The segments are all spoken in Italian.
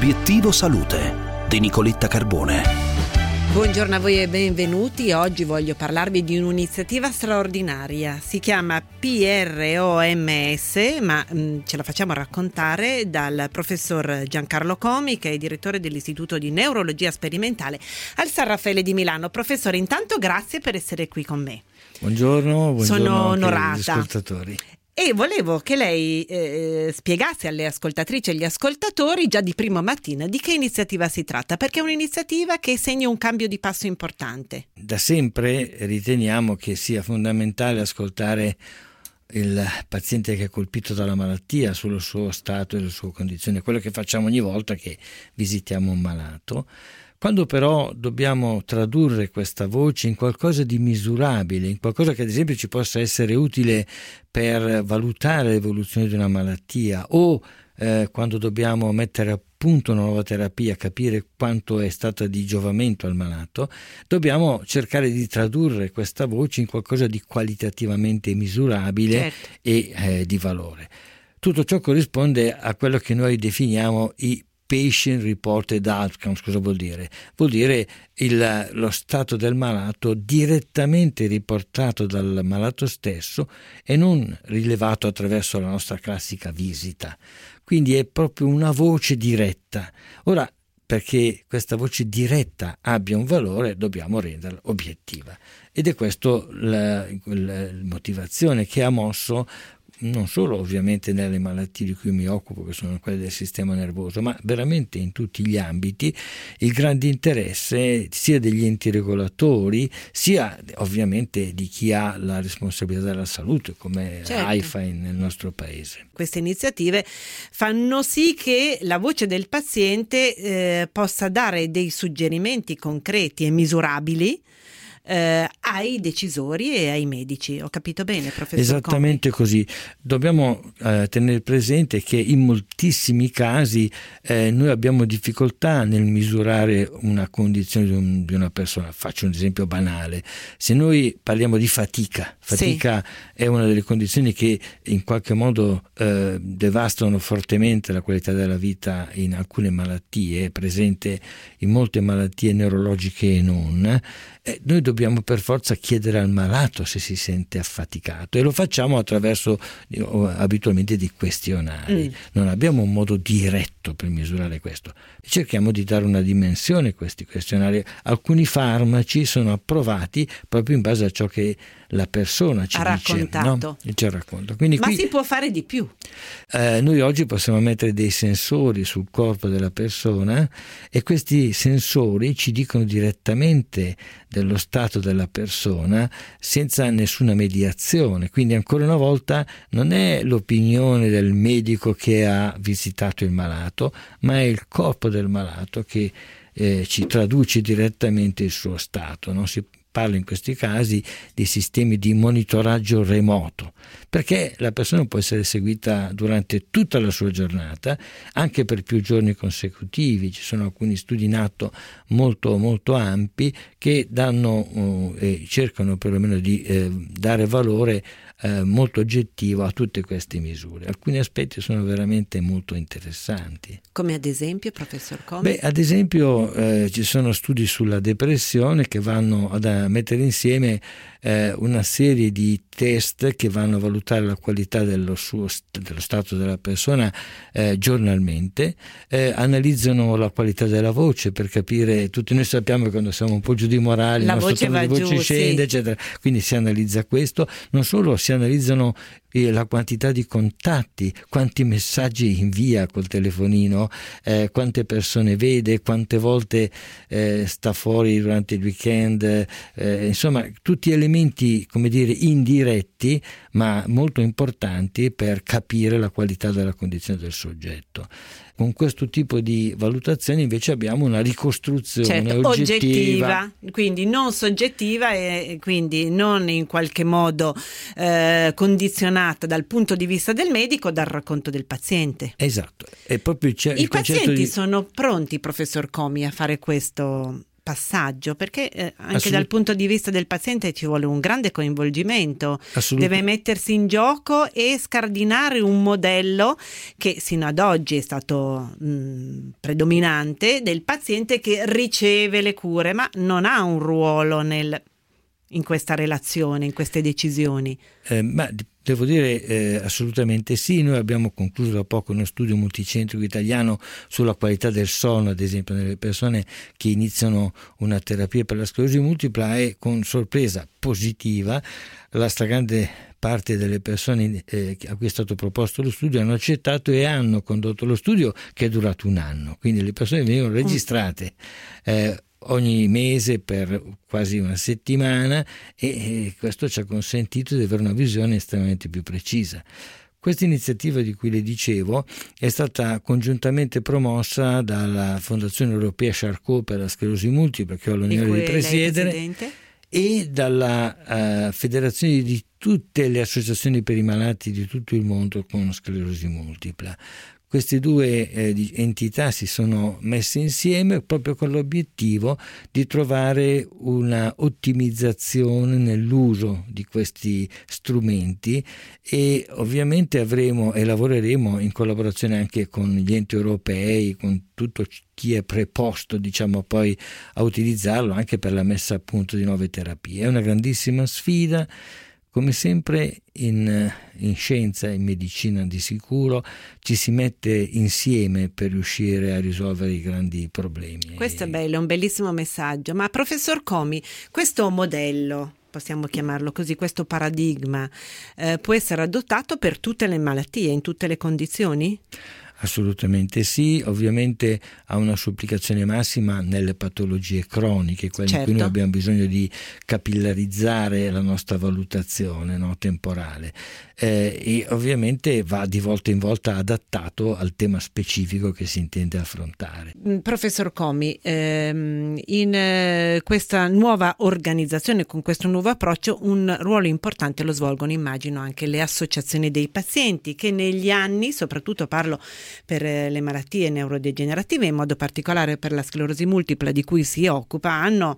Obiettivo Salute di Nicoletta Carbone. Buongiorno a voi e benvenuti. Oggi voglio parlarvi di un'iniziativa straordinaria. Si chiama PROMS, ma ce la facciamo raccontare dal professor Giancarlo Comi, che è direttore dell'Istituto di Neurologia Sperimentale al San Raffaele di Milano. Professore, intanto grazie per essere qui con me. Buongiorno Sono onorata. Agli ascoltatori. E volevo che lei spiegasse alle ascoltatrici e agli ascoltatori già di primo mattino di che iniziativa si tratta, perché è un'iniziativa che segna un cambio di passo importante. Da sempre riteniamo che sia fondamentale ascoltare il paziente che è colpito dalla malattia sul suo stato e le sue condizioni, quello che facciamo ogni volta che visitiamo un malato. Quando però dobbiamo tradurre questa voce in qualcosa di misurabile, in qualcosa che ad esempio ci possa essere utile per valutare l'evoluzione di una malattia o quando dobbiamo mettere a punto una nuova terapia, capire quanto è stata di giovamento al malato, dobbiamo cercare di tradurre questa voce in qualcosa di qualitativamente misurabile, certo, e di valore. Tutto ciò corrisponde a quello che noi definiamo i Patient Reported Outcomes. Cosa vuol dire? Vuol dire lo stato del malato direttamente riportato dal malato stesso e non rilevato attraverso la nostra classica visita. Quindi è proprio una voce diretta. Ora, perché questa voce diretta abbia un valore, dobbiamo renderla obiettiva. Ed è questa la motivazione che ha mosso non solo ovviamente nelle malattie di cui mi occupo, che sono quelle del sistema nervoso, ma veramente in tutti gli ambiti, il grande interesse sia degli enti regolatori, sia ovviamente di chi ha la responsabilità della salute, come certo, AIFA nel nostro paese. Queste iniziative fanno sì che la voce del paziente possa dare dei suggerimenti concreti e misurabili ai decisori e ai medici. Ho capito bene, professor? Esattamente Comi? Così. Dobbiamo tenere presente che in moltissimi casi noi abbiamo difficoltà nel misurare una condizione di una persona. Faccio un esempio banale. Se noi parliamo di fatica sì, è una delle condizioni che in qualche modo devastano fortemente la qualità della vita in alcune malattie, è presente in molte malattie neurologiche e non. Noi dobbiamo per forza chiedere al malato se si sente affaticato, e lo facciamo attraverso abitualmente dei questionari. Non abbiamo un modo diretto per misurare questo, cerchiamo di dare una dimensione a questi questionari. Alcuni farmaci sono approvati proprio in base a ciò che la persona ci ha dice, raccontato. No? Ci racconta. Quindi ma qui, si può fare di più. Noi oggi possiamo mettere dei sensori sul corpo della persona e questi sensori ci dicono direttamente dello stato della persona senza nessuna mediazione. Quindi ancora una volta non è l'opinione del medico che ha visitato il malato, ma è il corpo del malato che ci traduce direttamente il suo stato. Non si parla in questi casi di sistemi di monitoraggio remoto, perché la persona può essere seguita durante tutta la sua giornata, anche per più giorni consecutivi. Ci sono alcuni studi in atto molto molto ampi che danno e cercano perlomeno di dare valore molto oggettivo a tutte queste misure. Alcuni aspetti sono veramente molto interessanti. Come ad esempio, professor Comi? Ad esempio ci sono studi sulla depressione che vanno ad mettere insieme una serie di test che vanno a valutare la qualità dello stato della persona giornalmente, analizzano la qualità della voce per capire, tutti noi sappiamo che quando siamo un po' giù di morale la il nostro tono di voce scende, sì, eccetera. Quindi si analizza questo, non solo si analizzano la quantità di contatti, quanti messaggi invia col telefonino, quante persone vede, quante volte sta fuori durante il weekend, insomma tutti elementi, come dire, indiretti ma molto importanti per capire la qualità della condizione del soggetto. Con questo tipo di valutazione invece abbiamo una ricostruzione oggettiva, quindi non soggettiva e quindi non in qualche modo condizionata dal punto di vista del medico, dal racconto del paziente. Esatto. È proprio I pazienti sono pronti, professor Comi, a fare questo passaggio, perché anche dal punto di vista del paziente ci vuole un grande coinvolgimento, deve mettersi in gioco e scardinare un modello che sino ad oggi è stato predominante, del paziente che riceve le cure ma non ha un ruolo in questa relazione, in queste decisioni. Ma devo dire assolutamente sì. Noi abbiamo concluso da poco uno studio multicentrico italiano sulla qualità del sonno, ad esempio nelle persone che iniziano una terapia per la sclerosi multipla, e con sorpresa positiva la stragrande parte delle persone a cui è stato proposto lo studio hanno accettato e hanno condotto lo studio, che è durato 1 anno. Quindi le persone venivano registrate ogni mese per quasi 1 settimana, e questo ci ha consentito di avere una visione estremamente più precisa. Questa iniziativa di cui le dicevo è stata congiuntamente promossa dalla Fondazione Europea Charcot per la sclerosi multipla, che ho l'onore di presiedere, e dalla federazione di tutte le associazioni per i malati di tutto il mondo con sclerosi multipla. Queste 2 entità si sono messe insieme proprio con l'obiettivo di trovare una ottimizzazione nell'uso di questi strumenti, e ovviamente avremo e lavoreremo in collaborazione anche con gli enti europei, con tutto chi è preposto, diciamo, poi a utilizzarlo anche per la messa a punto di nuove terapie. È una grandissima sfida. Come sempre in scienza e in medicina di sicuro ci si mette insieme per riuscire a risolvere i grandi problemi. Questo è bello, è un bellissimo messaggio. Ma professor Comi, questo modello, possiamo chiamarlo così, questo paradigma, può essere adottato per tutte le malattie, in tutte le condizioni? Assolutamente sì, ovviamente ha una sua applicazione massima nelle patologie croniche, quelle in cui noi abbiamo bisogno di capillarizzare la nostra valutazione, no, temporale, e ovviamente va di volta in volta adattato al tema specifico che si intende affrontare. Professor Comi, in questa nuova organizzazione, con questo nuovo approccio, un ruolo importante lo svolgono, immagino, anche le associazioni dei pazienti, che negli anni, soprattutto parlo per le malattie neurodegenerative, in modo particolare per la sclerosi multipla di cui si occupa, hanno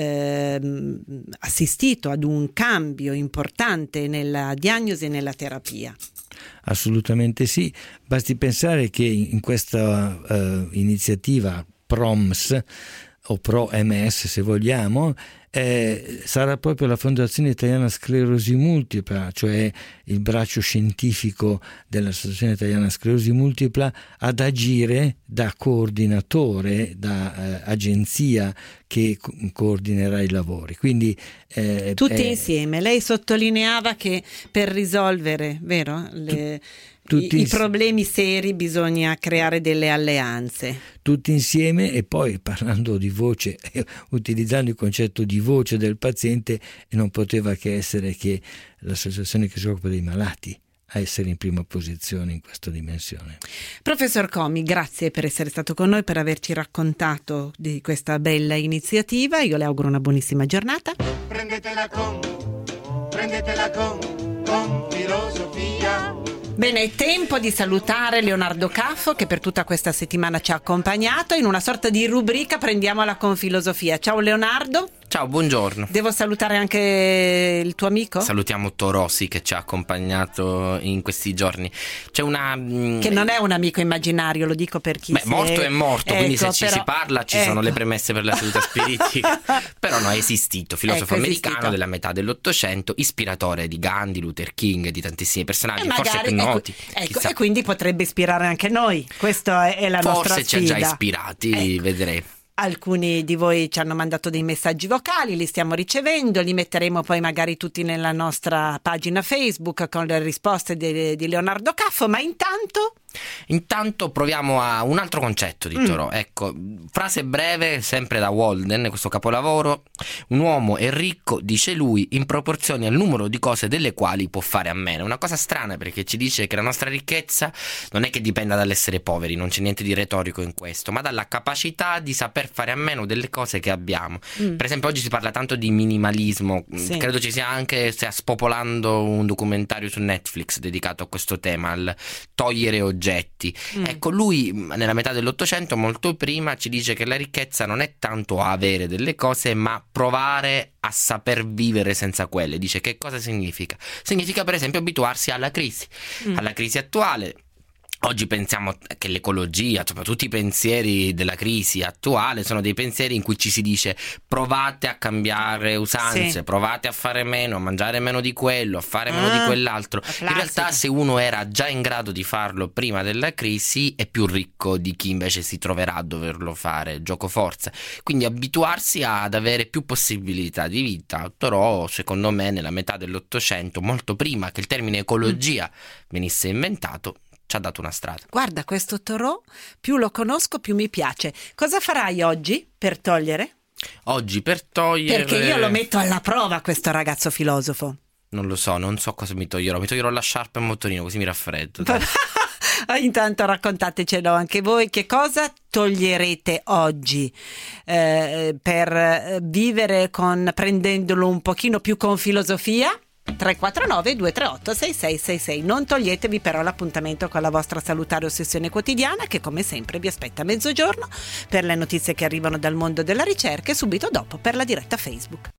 assistito ad un cambio importante nella diagnosi e nella terapia. Assolutamente sì, basti pensare che in questa iniziativa PROMS o PRO-MS, se vogliamo, sarà proprio la Fondazione Italiana Sclerosi Multipla, cioè il braccio scientifico dell'Associazione Italiana Sclerosi Multipla, ad agire da coordinatore, da agenzia che coordinerà i lavori. Quindi tutti insieme. Lei sottolineava che per risolvere, vero, i problemi seri bisogna creare delle alleanze. Tutti insieme, e poi parlando di voce, utilizzando il concetto di voce del paziente, non poteva che essere che l'associazione che si occupa dei malati a essere in prima posizione in questa dimensione. Professor Comi, grazie per essere stato con noi, per averci raccontato di questa bella iniziativa. Io le auguro una buonissima giornata. Prendetela con filosofia. Bene, è tempo di salutare Leonardo Caffo, che per tutta questa settimana ci ha accompagnato. In una sorta di rubrica Prendiamola con filosofia. Ciao Leonardo. Ciao, buongiorno. Devo salutare anche il tuo amico? Salutiamo Torosi, che ci ha accompagnato in questi giorni. C'è una che non è un amico immaginario, lo dico per chi morto è morto, quindi se ci si parla ci sono le premesse per la salute spiritica. Però no, è esistito, filosofo americano della metà dell'Ottocento, ispiratore di Gandhi, Luther King, di tantissimi personaggi, forse più noti. E quindi potrebbe ispirare anche noi. Questa è la nostra sfida. Forse ci ha già ispirati, vedremo. Alcuni di voi ci hanno mandato dei messaggi vocali, li stiamo ricevendo, li metteremo poi magari tutti nella nostra pagina Facebook con le risposte di Leonardo Caffo, ma Intanto proviamo a un altro concetto di Thoreau. Ecco, frase breve, sempre da Walden, questo capolavoro: un uomo è ricco, dice lui, in proporzione al numero di cose delle quali può fare a meno. Una cosa strana, perché ci dice che la nostra ricchezza non è che dipenda dall'essere poveri, non c'è niente di retorico in questo, ma dalla capacità di saper fare a meno delle cose che abbiamo. Per esempio oggi si parla tanto di minimalismo, credo ci sia anche, stia spopolando un documentario su Netflix dedicato a questo tema, al togliere oggetti oggetti. Ecco, lui nella metà dell'Ottocento, molto prima, ci dice che la ricchezza non è tanto avere delle cose, ma provare a saper vivere senza quelle. Dice che cosa significa? Significa per esempio abituarsi alla crisi attuale. Oggi pensiamo che l'ecologia, soprattutto i pensieri della crisi attuale, sono dei pensieri in cui ci si dice provate a cambiare usanze, provate a fare meno, a mangiare meno di quello, a fare meno di quell'altro. In realtà, se uno era già in grado di farlo prima della crisi, è più ricco di chi invece si troverà a doverlo fare, gioco forza. Quindi abituarsi ad avere più possibilità di vita. Però secondo me nella metà dell'Ottocento, molto prima che il termine ecologia venisse inventato, ci ha dato una strada. Guarda, questo Thoreau, più lo conosco più mi piace. Cosa farai oggi per togliere? Oggi per togliere... Perché io lo metto alla prova, questo ragazzo filosofo. Non lo so, non so cosa mi toglierò. Mi toglierò la sciarpa e il motorino, così mi raffreddo. Intanto raccontatecelo anche voi, che cosa toglierete oggi per vivere prendendolo un pochino più con filosofia? 349 238 6666. Non toglietevi però l'appuntamento con la vostra salutare ossessione quotidiana, che come sempre vi aspetta a mezzogiorno per le notizie che arrivano dal mondo della ricerca e subito dopo per la diretta Facebook.